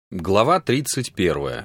Глава 31.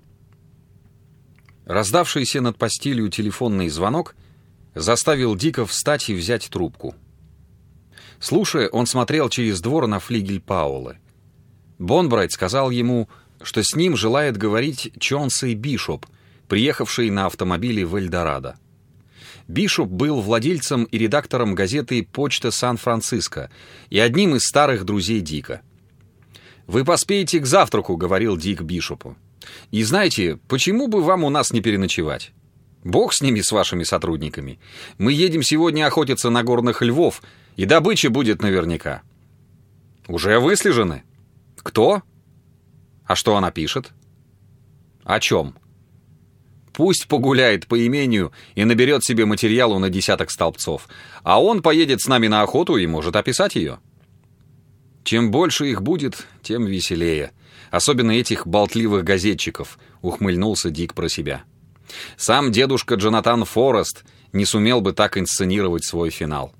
Раздавшийся над постелью телефонный звонок заставил Дика встать и взять трубку. Слушая, он смотрел через двор на флигель Паулы. Бонбрайт сказал ему, что с ним желает говорить Чонсей Бишоп, приехавший на автомобиле в Эльдорадо. Бишоп был владельцем и редактором газеты «Почта Сан-Франциско» и одним из старых друзей Дика. «Вы поспеете к завтраку», — говорил Дик Бишопу. «И знаете, почему бы вам у нас не переночевать? Бог с ними, с вашими сотрудниками. Мы едем сегодня охотиться на горных львов, и добыча будет наверняка». «Уже выслежены?» «Кто? А что она пишет?» «О чем?» «Пусть погуляет по имению и наберет себе материалу на 10 столбцов, а он поедет с нами на охоту и может описать ее». «Чем больше их будет, тем веселее. Особенно этих болтливых газетчиков», — ухмыльнулся Дик про себя. «Сам дедушка Джонатан Форест не сумел бы так инсценировать свой финал».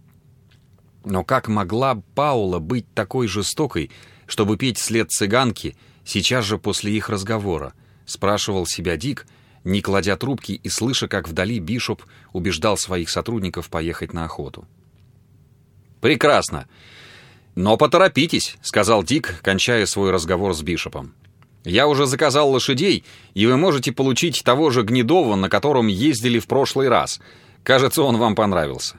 Но как могла Паула быть такой жестокой, чтобы петь след цыганки сейчас же после их разговора? Спрашивал себя Дик, не кладя трубки и слыша, как вдали Бишоп убеждал своих сотрудников поехать на охоту. «Прекрасно. Но поторопитесь», — сказал Дик, кончая свой разговор с Бишопом. «Я уже заказал лошадей, и вы можете получить того же Гнедова, на котором ездили в прошлый раз. Кажется, он вам понравился».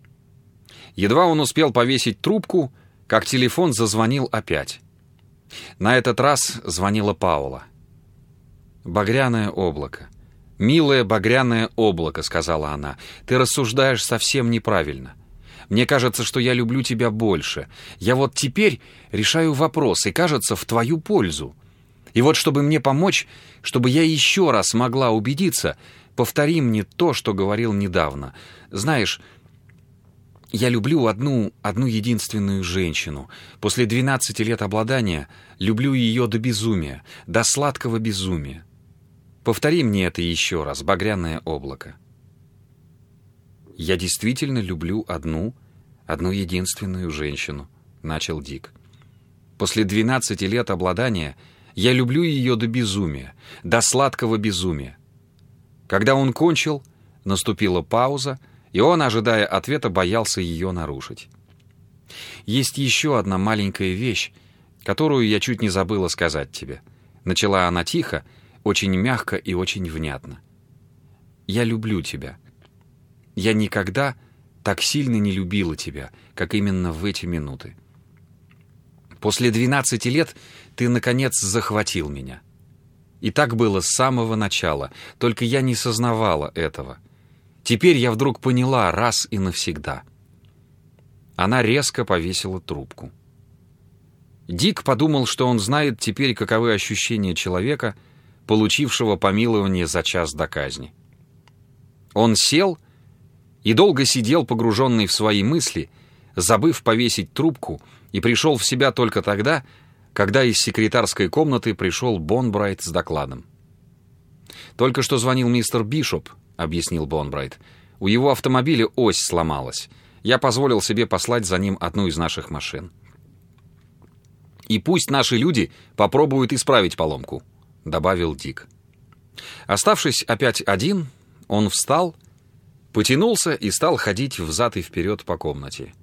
Едва он успел повесить трубку, как телефон зазвонил опять. На этот раз звонила Паула. «Багряное облако. Милое багряное облако», — сказала она. «Ты рассуждаешь совсем неправильно. Мне кажется, что я люблю тебя больше. Я вот теперь решаю вопрос, и, кажется, в твою пользу. И вот, чтобы мне помочь, чтобы я еще раз могла убедиться, повтори мне то, что говорил недавно. Знаешь, я люблю одну единственную женщину. После 12 лет обладания люблю ее до безумия, до сладкого безумия. Повтори мне это еще раз, багряное облако». «Я действительно люблю одну единственную женщину», — начал Дик. «После 12 лет обладания я люблю ее до безумия, до сладкого безумия». Когда он кончил, наступила пауза, и он, ожидая ответа, боялся ее нарушить. «Есть еще одна маленькая вещь, которую я чуть не забыла сказать тебе», — начала она тихо, очень мягко и очень внятно. «Я люблю тебя. Я никогда так сильно не любила тебя, как именно в эти минуты. После 12 лет ты, наконец, захватил меня. И так было с самого начала, только я не сознавала этого. Теперь я вдруг поняла раз и навсегда». Она резко повесила трубку. Дик подумал, что он знает теперь, каковы ощущения человека, получившего помилование за час до казни. Он сел и долго сидел, погруженный в свои мысли, забыв повесить трубку, и пришел в себя только тогда, когда из секретарской комнаты пришел Бонбрайт с докладом. «Только что звонил мистер Бишоп», — объяснил Бонбрайт. «У его автомобиля ось сломалась. Я позволил себе послать за ним одну из наших машин. И пусть наши люди попробуют исправить поломку», — добавил Дик. Оставшись опять один, он встал, потянулся и стал ходить взад и вперед по комнате.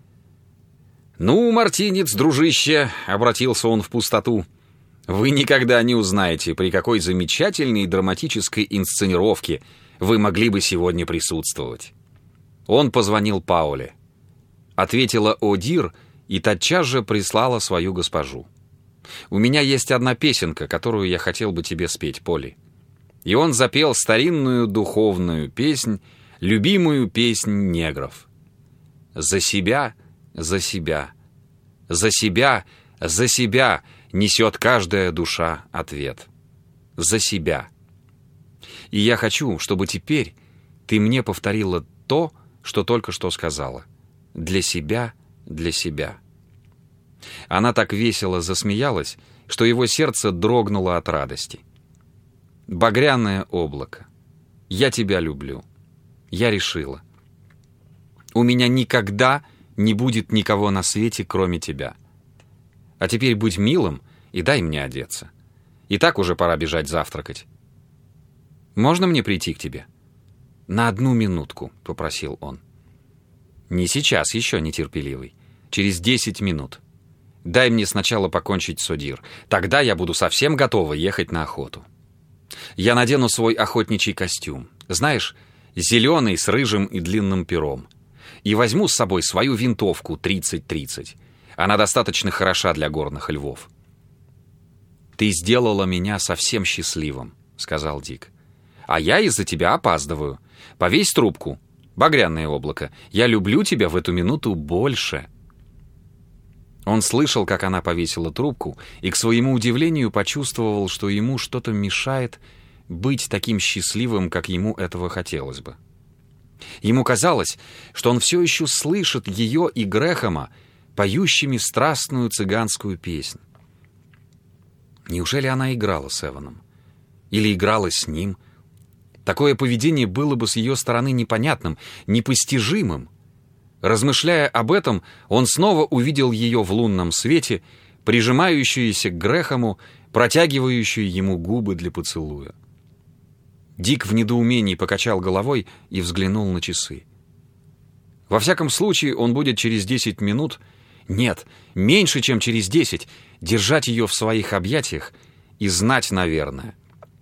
«Ну, мартинец, дружище», — обратился он в пустоту, — «вы никогда не узнаете, при какой замечательной драматической инсценировке вы могли бы сегодня присутствовать». Он позвонил Пауле. Ответила Одир и тотчас же прислала свою госпожу. «У меня есть одна песенка, которую я хотел бы тебе спеть, Полли». И он запел старинную духовную песнь, любимую песнь негров. «За себя, за себя, за себя, за себя несет каждая душа ответ. За себя. И я хочу, чтобы теперь ты мне повторила то, что только что сказала. Для себя, для себя». Она так весело засмеялась, что его сердце дрогнуло от радости. «Багряное облако, я тебя люблю. Я решила. У меня никогда не будет никого на свете, кроме тебя. А теперь будь милым и дай мне одеться. И так уже пора бежать завтракать. Можно мне прийти к тебе?» «На 1 минутку», — попросил он. «Не сейчас, еще нетерпеливый. Через 10 минут. Дай мне сначала покончить с Одир. Тогда я буду совсем готова ехать на охоту. Я надену свой охотничий костюм. Знаешь, зеленый с рыжим и длинным пером. И возьму с собой свою винтовку 30-30. Она достаточно хороша для горных львов». «Ты сделала меня совсем счастливым», — сказал Дик. «А я из-за тебя опаздываю. Повесь трубку. Багряное облако. Я люблю тебя в эту минуту больше». Он слышал, как она повесила трубку, и, к своему удивлению, почувствовал, что ему что-то мешает быть таким счастливым, как ему этого хотелось бы. Ему казалось, что он все еще слышит ее и Грэхэма, поющими страстную цыганскую песнь. Неужели она играла с Эваном? Или играла с ним? Такое поведение было бы с ее стороны непонятным, непостижимым. Размышляя об этом, он снова увидел ее в лунном свете, прижимающуюся к Грэхэму, протягивающую ему губы для поцелуя. Дик в недоумении покачал головой и взглянул на часы. Во всяком случае, он будет через 10 минут, нет, меньше, чем через 10, держать ее в своих объятиях и знать, наверное.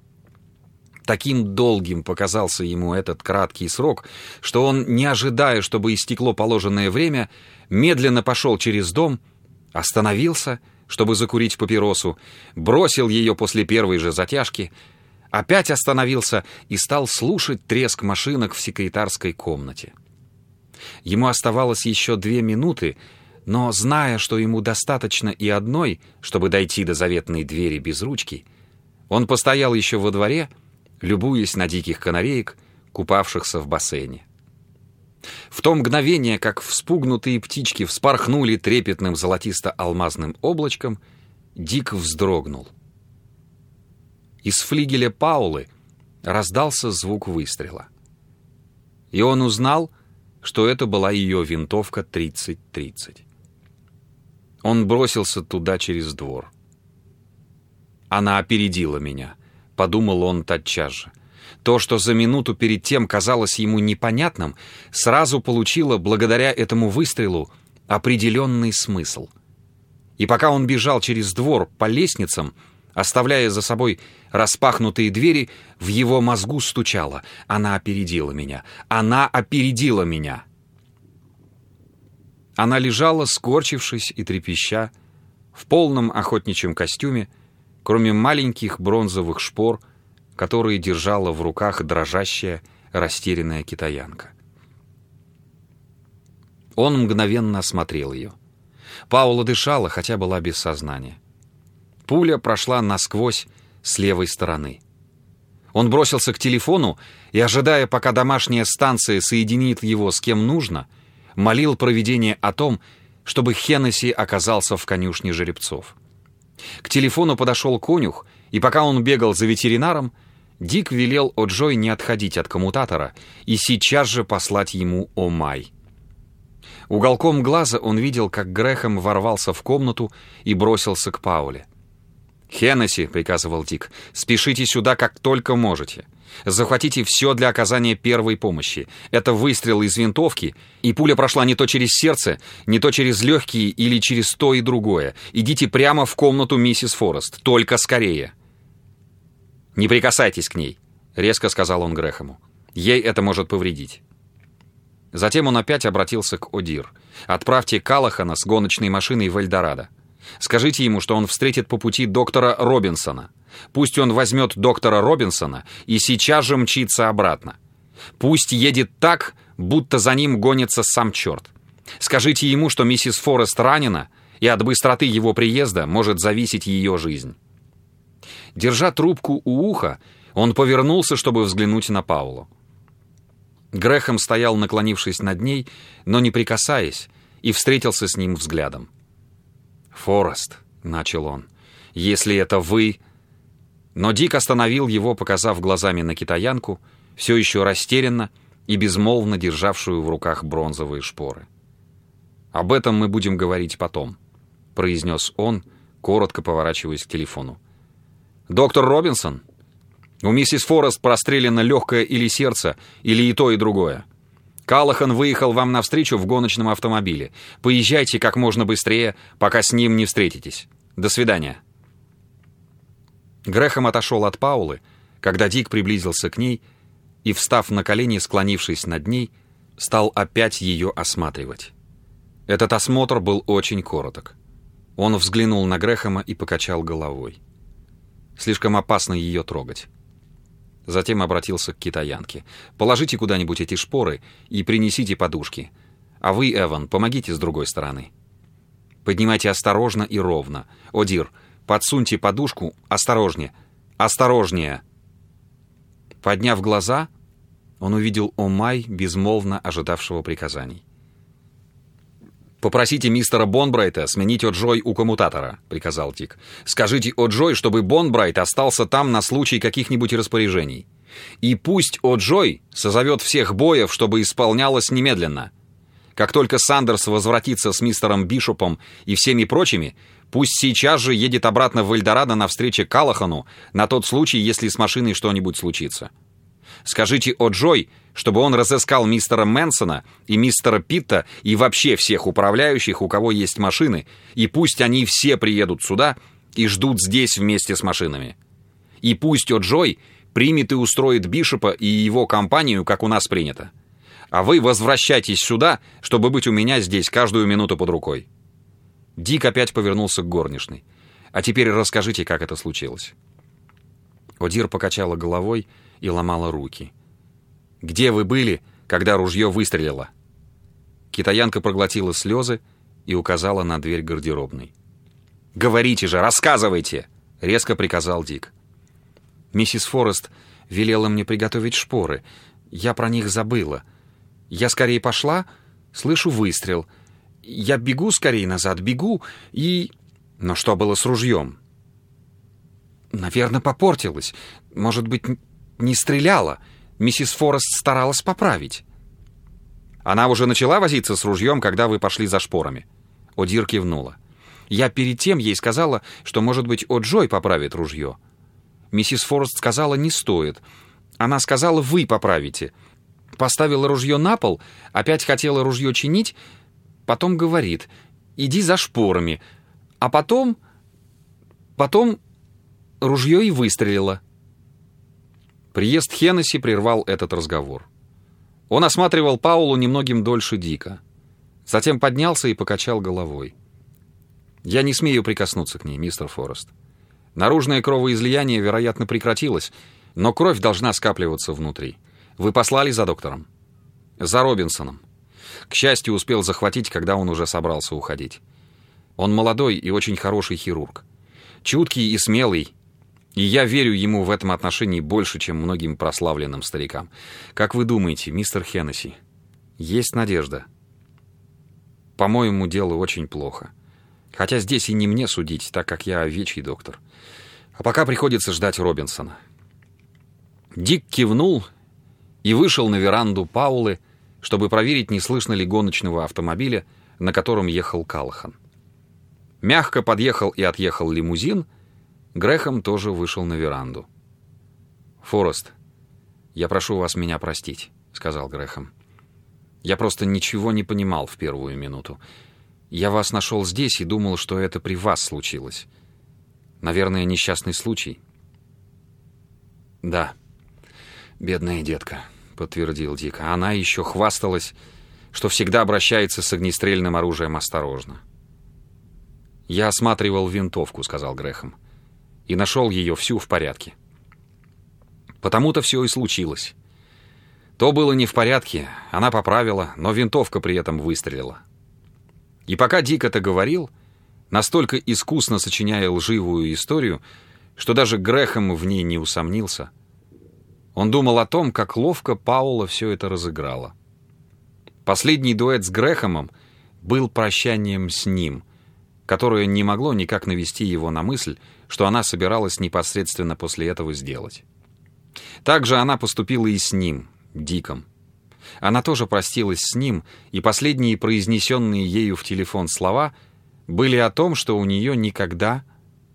Таким долгим показался ему этот краткий срок, что он, не ожидая, чтобы истекло положенное время, медленно пошел через дом, остановился, чтобы закурить папиросу, бросил ее после первой же затяжки, опять остановился и стал слушать треск машинок в секретарской комнате. Ему оставалось еще 2 минуты, но, зная, что ему достаточно и одной, чтобы дойти до заветной двери без ручки, он постоял еще во дворе, любуясь на диких канареек, купавшихся в бассейне. В то мгновение, как вспугнутые птички вспорхнули трепетным золотисто-алмазным облачком, Дик вздрогнул. Из флигеля Паулы раздался звук выстрела. И он узнал, что это была ее винтовка 30-30. Он бросился туда через двор. «Она опередила меня», — подумал он тотчас же. То, что за минуту перед тем казалось ему непонятным, сразу получило, благодаря этому выстрелу, определенный смысл. И пока он бежал через двор по лестницам, оставляя за собой распахнутые двери, в его мозгу стучало: «Она опередила меня! Она опередила меня!» Она лежала, скорчившись и трепеща, в полном охотничьем костюме, кроме маленьких бронзовых шпор, которые держала в руках дрожащая, растерянная китаянка. Он мгновенно осмотрел ее. Паула дышала, хотя была без сознания. Пуля прошла насквозь с левой стороны. Он бросился к телефону и, ожидая, пока домашняя станция соединит его с кем нужно, молил провидение о том, чтобы Хеннесси оказался в конюшне жеребцов. К телефону подошел конюх, и пока он бегал за ветеринаром, Дик велел О'Джой не отходить от коммутатора и сейчас же послать ему Омай. Уголком глаза он видел, как Грэхэм ворвался в комнату и бросился к Пауле. «Хеннесси», — приказывал Дик, — «спешите сюда, как только можете. Захватите все для оказания первой помощи. Это выстрел из винтовки, и пуля прошла не то через сердце, не то через легкие или через то и другое. Идите прямо в комнату миссис Форест. Только скорее». «Не прикасайтесь к ней», — резко сказал он Грэхэму. «Ей это может повредить». Затем он опять обратился к Одир. «Отправьте Калахана с гоночной машиной в Эльдорадо. Скажите ему, что он встретит по пути доктора Робинсона. Пусть он возьмет доктора Робинсона и сейчас же мчится обратно. Пусть едет так, будто за ним гонится сам черт. Скажите ему, что миссис Форест ранена, и от быстроты его приезда может зависеть ее жизнь». Держа трубку у уха, он повернулся, чтобы взглянуть на Паулу. Грэхэм стоял, наклонившись над ней, но не прикасаясь, и встретился с ним взглядом. «Форест», — начал он, — «если это вы...» Но Дик остановил его, показав глазами на китаянку, все еще растерянно и безмолвно державшую в руках бронзовые шпоры. «Об этом мы будем говорить потом», — произнес он, коротко поворачиваясь к телефону. «Доктор Робинсон? У миссис Форест прострелено легкое или сердце, или и то, и другое. Каллахан выехал вам навстречу в гоночном автомобиле. Поезжайте как можно быстрее, пока с ним не встретитесь. До свидания». Грэхэм отошел от Паулы, когда Дик приблизился к ней и, встав на колени, склонившись над ней, стал опять ее осматривать. Этот осмотр был очень короток. Он взглянул на Грэхэма и покачал головой. Слишком опасно ее трогать. Затем обратился к китаянке. «Положите куда-нибудь эти шпоры и принесите подушки. А вы, Эван, помогите с другой стороны. Поднимайте осторожно и ровно. О, Дир, подсуньте подушку осторожнее. Осторожнее!» Подняв глаза, он увидел Омай, безмолвно ожидавшего приказаний. «Попросите мистера Бонбрайта сменить О'Джой у коммутатора», — приказал Дик. «Скажите О'Джой, чтобы Бонбрайт остался там на случай каких-нибудь распоряжений. И пусть О'Джой созовет всех боев, чтобы исполнялось немедленно. Как только Сандерс возвратится с мистером Бишопом и всеми прочими, пусть сейчас же едет обратно в Эльдорадо на встрече Каллахану на тот случай, если с машиной что-нибудь случится. Скажите О'Джой, чтобы он разыскал мистера Мэнсона и мистера Питта и вообще всех управляющих, у кого есть машины, и пусть они все приедут сюда и ждут здесь вместе с машинами. И пусть О'Джой примет и устроит Бишопа и его компанию, как у нас принято. А вы возвращайтесь сюда, чтобы быть у меня здесь каждую минуту под рукой». Дик опять повернулся к горничной. «А теперь расскажите, как это случилось». Одир покачала головой и ломала руки. «Где вы были, когда ружье выстрелило?» Китаянка проглотила слезы и указала на дверь гардеробной. «Говорите же, рассказывайте!» — резко приказал Дик. «Миссис Форест велела мне приготовить шпоры. Я про них забыла. Я скорее пошла, слышу выстрел. Я бегу скорее назад, бегу и...» «Но что было с ружьем?» «Наверное, попортилось. Может быть, не стреляла. Миссис Форест старалась поправить». «Она уже начала возиться с ружьем, когда вы пошли за шпорами?» Одир кивнула. «Я перед тем ей сказала, что, может быть, О'Джой поправит ружье. Миссис Форест сказала, не стоит. Она сказала, вы поправите. Поставила ружье на пол, опять хотела ружье чинить, потом говорит, иди за шпорами. А потом ружье и выстрелило». Приезд Хеннесси прервал этот разговор. Он осматривал Паулу немногим дольше Дика. Затем поднялся и покачал головой. «Я не смею прикоснуться к ней, мистер Форест. Наружное кровоизлияние, вероятно, прекратилось, но кровь должна скапливаться внутри. Вы послали за доктором?» «За Робинсоном. К счастью, успел захватить, когда он уже собрался уходить. Он молодой и очень хороший хирург. Чуткий и смелый, и я верю ему в этом отношении больше, чем многим прославленным старикам. Как вы думаете, мистер Хеннесси, есть надежда?» «По-моему, дело очень плохо. Хотя здесь и не мне судить, так как я овечий доктор. А пока приходится ждать Робинсона». Дик кивнул и вышел на веранду Паулы, чтобы проверить, не слышно ли гоночного автомобиля, на котором ехал Каллахан. Мягко подъехал и отъехал лимузин. Грэхэм тоже вышел на веранду. «Форест, я прошу вас меня простить», — сказал Грэхэм. «Я просто ничего не понимал в первую минуту. Я вас нашел здесь и думал, что это при вас случилось. Наверное, несчастный случай». «Да, бедная детка», — подтвердил Дик. «Она еще хвасталась, что всегда обращается с огнестрельным оружием осторожно». «Я осматривал винтовку», — сказал Грэхэм, «и нашел ее всю в порядке. Потому-то все и случилось. То было не в порядке, она поправила, но винтовка при этом выстрелила». И пока Дик это говорил, настолько искусно сочиняя лживую историю, что даже Грэхэм в ней не усомнился, он думал о том, как ловко Паула все это разыграла. Последний дуэт с Грэхэмом был прощанием с ним, которое не могло никак навести его на мысль, что она собиралась непосредственно после этого сделать. Так же она поступила и с ним, Диком. Она тоже простилась с ним, и последние произнесенные ею в телефон слова были о том, что у нее никогда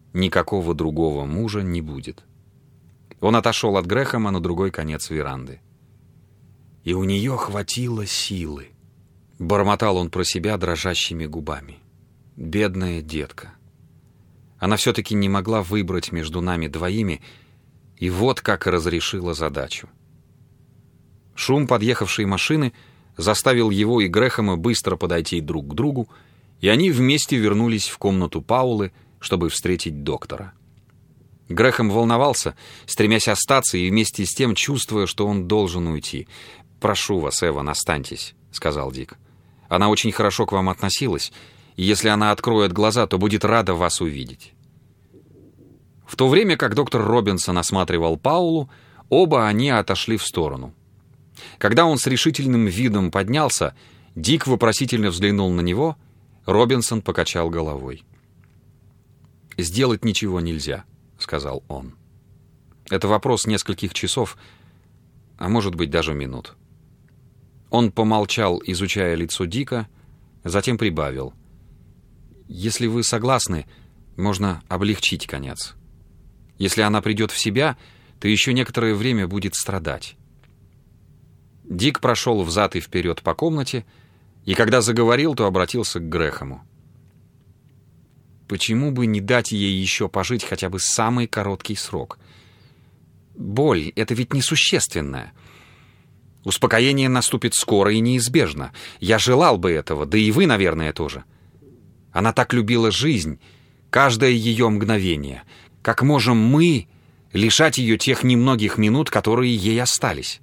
никакого другого мужа не будет. Он отошел от Грэхэма на другой конец веранды. «И у нее хватило силы», — бормотал он про себя дрожащими губами. «Бедная детка. Она все-таки не могла выбрать между нами двоими, и вот как разрешила задачу». Шум подъехавшей машины заставил его и Грэхэма быстро подойти друг к другу, и они вместе вернулись в комнату Паулы, чтобы встретить доктора. Грэхэм волновался, стремясь остаться и вместе с тем чувствуя, что он должен уйти. «Прошу вас, Эван, останьтесь», — сказал Дик. «Она очень хорошо к вам относилась, и если она откроет глаза, то будет рада вас увидеть». В то время как доктор Робинсон осматривал Паулу, оба они отошли в сторону. Когда он с решительным видом поднялся, Дик вопросительно взглянул на него, Робинсон покачал головой. «Сделать ничего нельзя», — сказал он. «Это вопрос нескольких часов, а может быть даже минут». Он помолчал, изучая лицо Дика, затем прибавил. «Если вы согласны, можно облегчить конец. Если она придет в себя, то еще некоторое время будет страдать». Дик прошел взад и вперед по комнате, и когда заговорил, то обратился к Грэхэму. «Почему бы не дать ей еще пожить хотя бы самый короткий срок? Боль — это ведь несущественная. Успокоение наступит скоро и неизбежно. Я желал бы этого, да и вы, наверное, тоже. Она так любила жизнь, каждое ее мгновение. Как можем мы лишать ее тех немногих минут, которые ей остались?»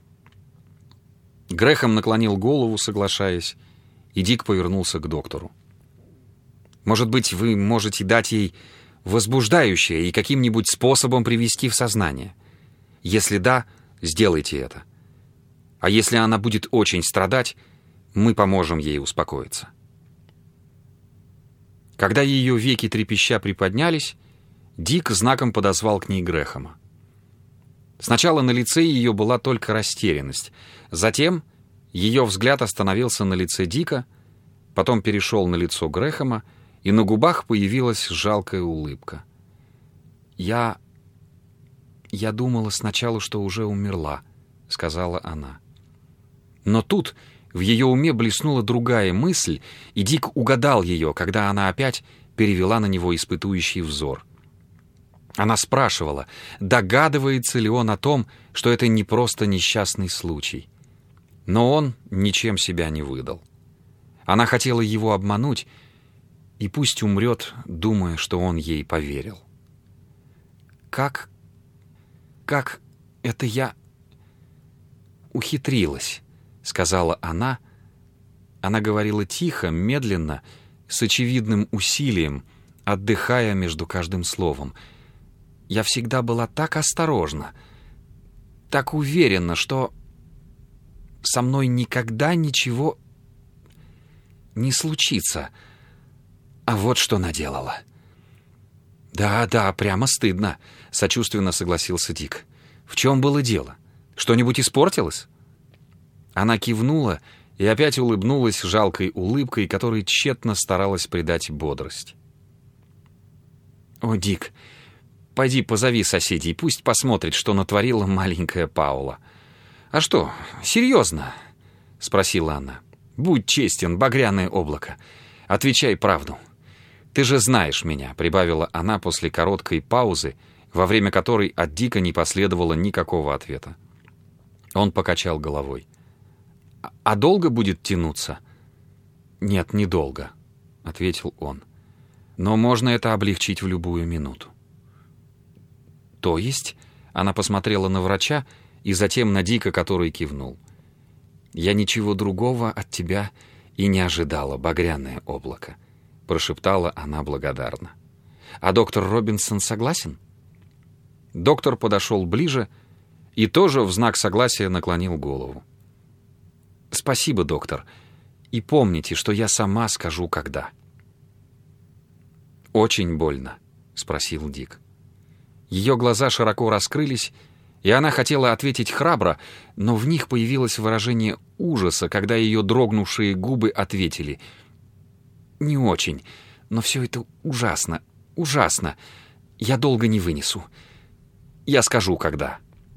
Грэхэм наклонил голову, соглашаясь, и Дик повернулся к доктору. «Может быть, вы можете дать ей возбуждающее и каким-нибудь способом привести в сознание? Если да, сделайте это. А если она будет очень страдать, мы поможем ей успокоиться». Когда ее веки трепеща приподнялись, Дик знаком подозвал к ней Грэхэма. Сначала на лице ее была только растерянность, затем ее взгляд остановился на лице Дика, потом перешел на лицо Грэхэма, и на губах появилась жалкая улыбка. «Я думала сначала, что уже умерла», — сказала она. Но тут в ее уме блеснула другая мысль, и Дик угадал ее, когда она опять перевела на него испытующий взор. Она спрашивала, догадывается ли он о том, что это не просто несчастный случай. Но он ничем себя не выдал. Она хотела его обмануть, и пусть умрет, думая, что он ей поверил. Как это я ухитрилась», — сказала она. Она говорила тихо, медленно, с очевидным усилием, отдыхая между каждым словом. «Я всегда была так осторожна, так уверена, что со мной никогда ничего не случится. А вот что наделала». «Да, прямо стыдно», — сочувственно согласился Дик. «В чем было дело? Что-нибудь испортилось?» Она кивнула и опять улыбнулась жалкой улыбкой, которой тщетно старалась придать бодрость. «О, Дик, пойди позови соседей, пусть посмотрит, что натворила маленькая Паула». «А что, серьезно?» — спросила она. «Будь честен, багряное облако. Отвечай правду. Ты же знаешь меня», — прибавила она после короткой паузы, во время которой от Дика не последовало никакого ответа. Он покачал головой. «А долго будет тянуться?» «Нет, недолго», — ответил он. «Но можно это облегчить в любую минуту». «То есть?» — она посмотрела на врача и затем на Дика, который кивнул. «Я ничего другого от тебя и не ожидала, багряное облако», — прошептала она благодарно. «А доктор Робинсон согласен?» Доктор подошел ближе и тоже в знак согласия наклонил голову. «Спасибо, доктор, и помните, что я сама скажу, когда». «Очень больно?» — спросил Дик. Ее глаза широко раскрылись, и она хотела ответить храбро, но в них появилось выражение ужаса, когда ее дрогнувшие губы ответили: «Не очень, но все это ужасно, Ужасно. Я долго не вынесу. Я скажу, когда».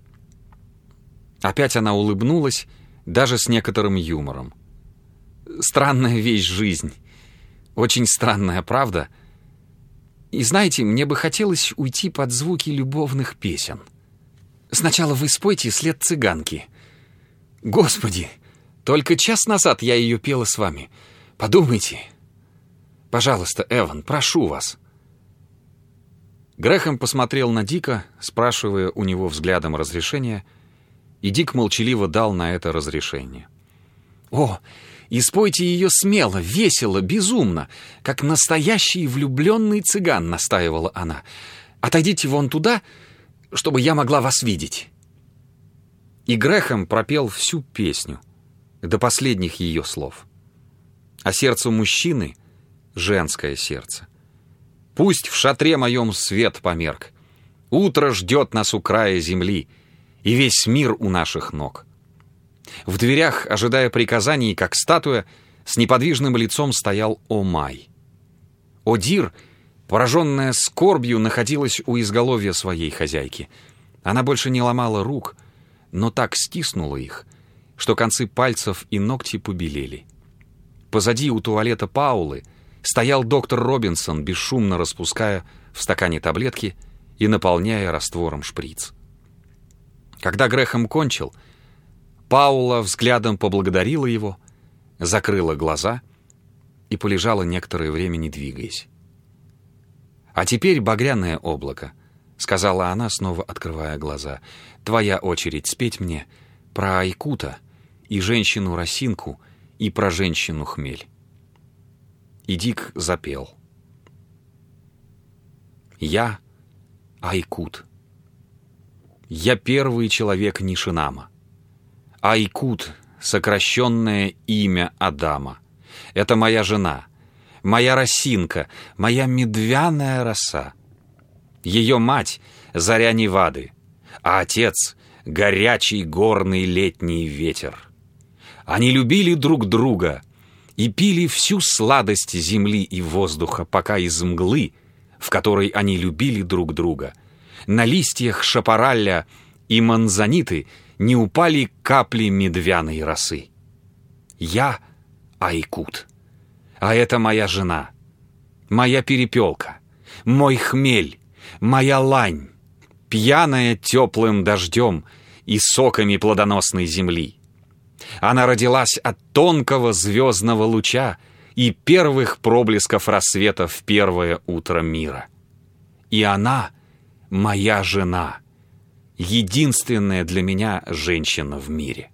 Опять она улыбнулась, даже с некоторым юмором. «Странная вещь жизнь. Очень странная, правда? И знаете, мне бы хотелось уйти под звуки любовных песен. Сначала вы спойте «След цыганки». Господи, только час назад я ее пела с вами. Подумайте. Пожалуйста, Эван, прошу вас». Грэхэм посмотрел на Дика, спрашивая у него взглядом разрешения, и Дик молчаливо дал на это разрешение. «О, и спойте ее смело, весело, безумно, как настоящий влюбленный цыган», — настаивала она. «Отойдите вон туда, чтобы я могла вас видеть». И Грэхэм пропел всю песню, до последних ее слов. А сердце мужчины — женское сердце. Пусть в шатре моем свет померк, утро ждет нас у края земли, и весь мир у наших ног. В дверях, ожидая приказаний, как статуя, с неподвижным лицом стоял Омай. Одир, пораженная скорбью, находилась у изголовья своей хозяйки. Она больше не ломала рук, но так стиснула их, что концы пальцев и ногти побелели. Позади у туалета Паулы стоял доктор Робинсон, бесшумно распуская в стакане таблетки и наполняя раствором шприц. Когда Грэхэм кончил, Паула взглядом поблагодарила его, закрыла глаза и полежала некоторое время, не двигаясь. «А теперь, багряное облако», — сказала она, снова открывая глаза, — «твоя очередь спеть мне про Айкута и женщину-росинку и про женщину-хмель». И Дик запел. «Я Айкут. Я первый человек Нишинама. Айкут — сокращенное имя Адама. Это моя жена, моя росинка, моя медвяная роса. Ее мать — заря Невады, а отец — горячий горный летний ветер. Они любили друг друга и пили всю сладость земли и воздуха, пока из мглы, в которой они любили друг друга, на листьях шапоралля и манзаниты не упали капли медвяной росы. Я Айкут, а это моя жена, моя перепелка, мой хмель, моя лань, пьяная теплым дождем и соками плодоносной земли. Она родилась от тонкого звездного луча и первых проблесков рассвета в первое утро мира. И она моя жена, единственная для меня женщина в мире.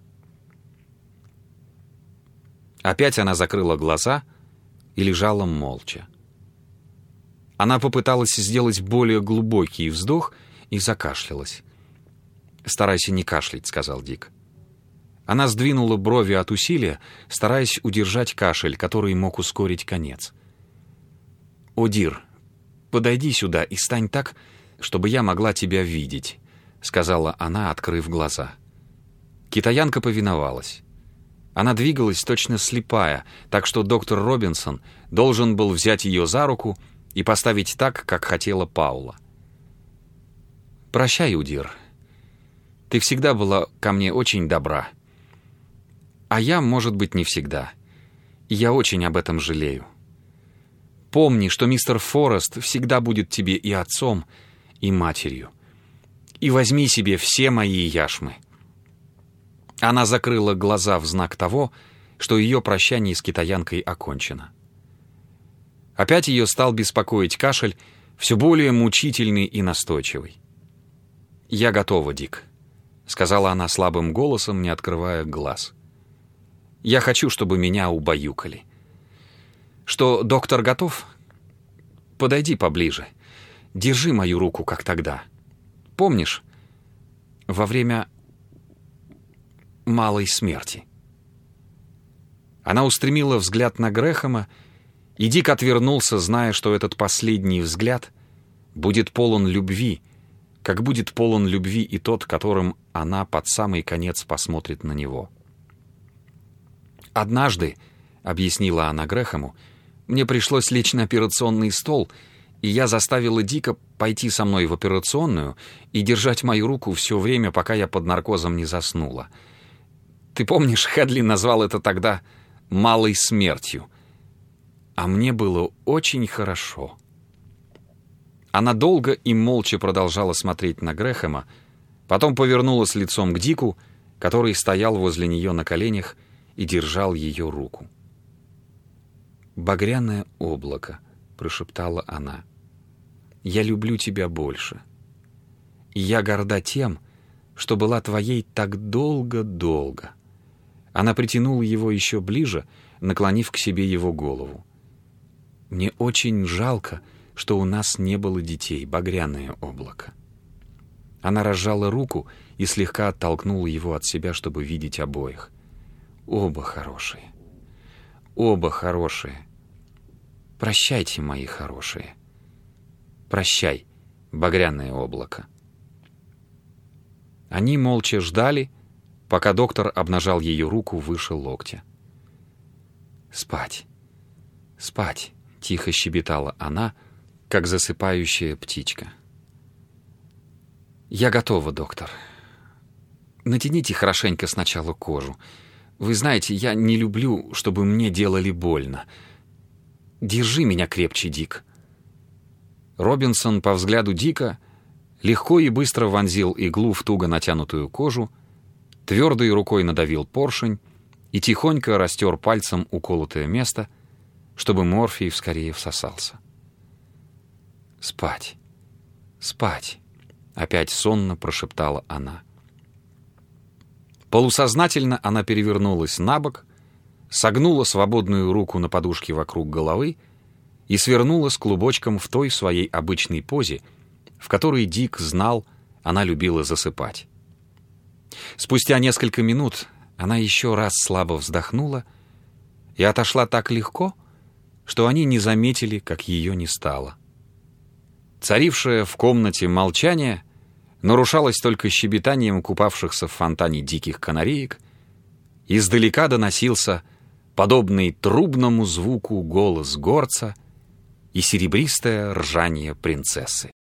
Опять она закрыла глаза и лежала молча. Она попыталась сделать более глубокий вздох и закашлялась. «Старайся не кашлять», — сказал Дик. Она сдвинула брови от усилия, стараясь удержать кашель, который мог ускорить конец. «Одир, подойди сюда и стань так, чтобы я могла тебя видеть», — сказала она, открыв глаза. Китаянка повиновалась. Она двигалась точно слепая, так что доктор Робинсон должен был взять ее за руку и поставить так, как хотела Паула. «Прощай, Одир. Ты всегда была ко мне очень добра. А я, может быть, не всегда. И я очень об этом жалею. Помни, что мистер Форест всегда будет тебе и отцом, и матерью. И возьми себе все мои яшмы». Она закрыла глаза в знак того, что ее прощание с китаянкой окончено. Опять ее стал беспокоить кашель, все более мучительный и настойчивый. «Я готова, Дик», — сказала она слабым голосом, не открывая глаз. «Я хочу, чтобы меня убаюкали». «Что, доктор готов? Подойди поближе. Держи мою руку, как тогда. Помнишь, во время малой смерти?» Она устремила взгляд на Грэхэма, и Дик отвернулся, зная, что этот последний взгляд будет полон любви, как будет полон любви и тот, которым она под самый конец посмотрит на него. «Однажды, — объяснила она Грэхэму, — мне пришлось лечь на операционный стол, и я заставила Дика пойти со мной в операционную и держать мою руку все время, пока я под наркозом не заснула. Ты помнишь, Хедли назвал это тогда «малой смертью». А мне было очень хорошо. Она долго и молча продолжала смотреть на Грэхэма, потом повернулась лицом к Дику, который стоял возле нее на коленях и держал ее руку. «Багряное облако», — прошептала она, — «я люблю тебя больше. И я горда тем, что была твоей так долго-долго». Она притянула его еще ближе, наклонив к себе его голову. «Мне очень жалко, что у нас не было детей, багряное облако». Она разжала руку и слегка оттолкнула его от себя, чтобы видеть обоих. «Оба хорошие. Оба хорошие. Прощайте, мои хорошие. Прощай, багряное облако». Они молча ждали, пока доктор обнажал ее руку выше локтя. «Спать, спать», — тихо щебетала она, как засыпающая птичка. «Я готова, доктор. Натяните хорошенько сначала кожу. Вы знаете, я не люблю, чтобы мне делали больно. Держи меня крепче, Дик». Робинсон, по взгляду Дика, легко и быстро вонзил иглу в туго натянутую кожу, твердой рукой надавил поршень и тихонько растер пальцем уколотое место, чтобы морфий скорее всосался. «Спать, спать», — опять сонно прошептала она. Полусознательно она перевернулась на бок, согнула свободную руку на подушке вокруг головы и свернулась клубочком в той своей обычной позе, в которой Дик знал, она любила засыпать. Спустя несколько минут она еще раз слабо вздохнула и отошла так легко, что они не заметили, как ее не стало. Царившее в комнате молчание нарушалось только щебетанием купавшихся в фонтане диких канареек. Издалека доносился, подобный трубному звуку, голос горца и серебристое ржание принцессы.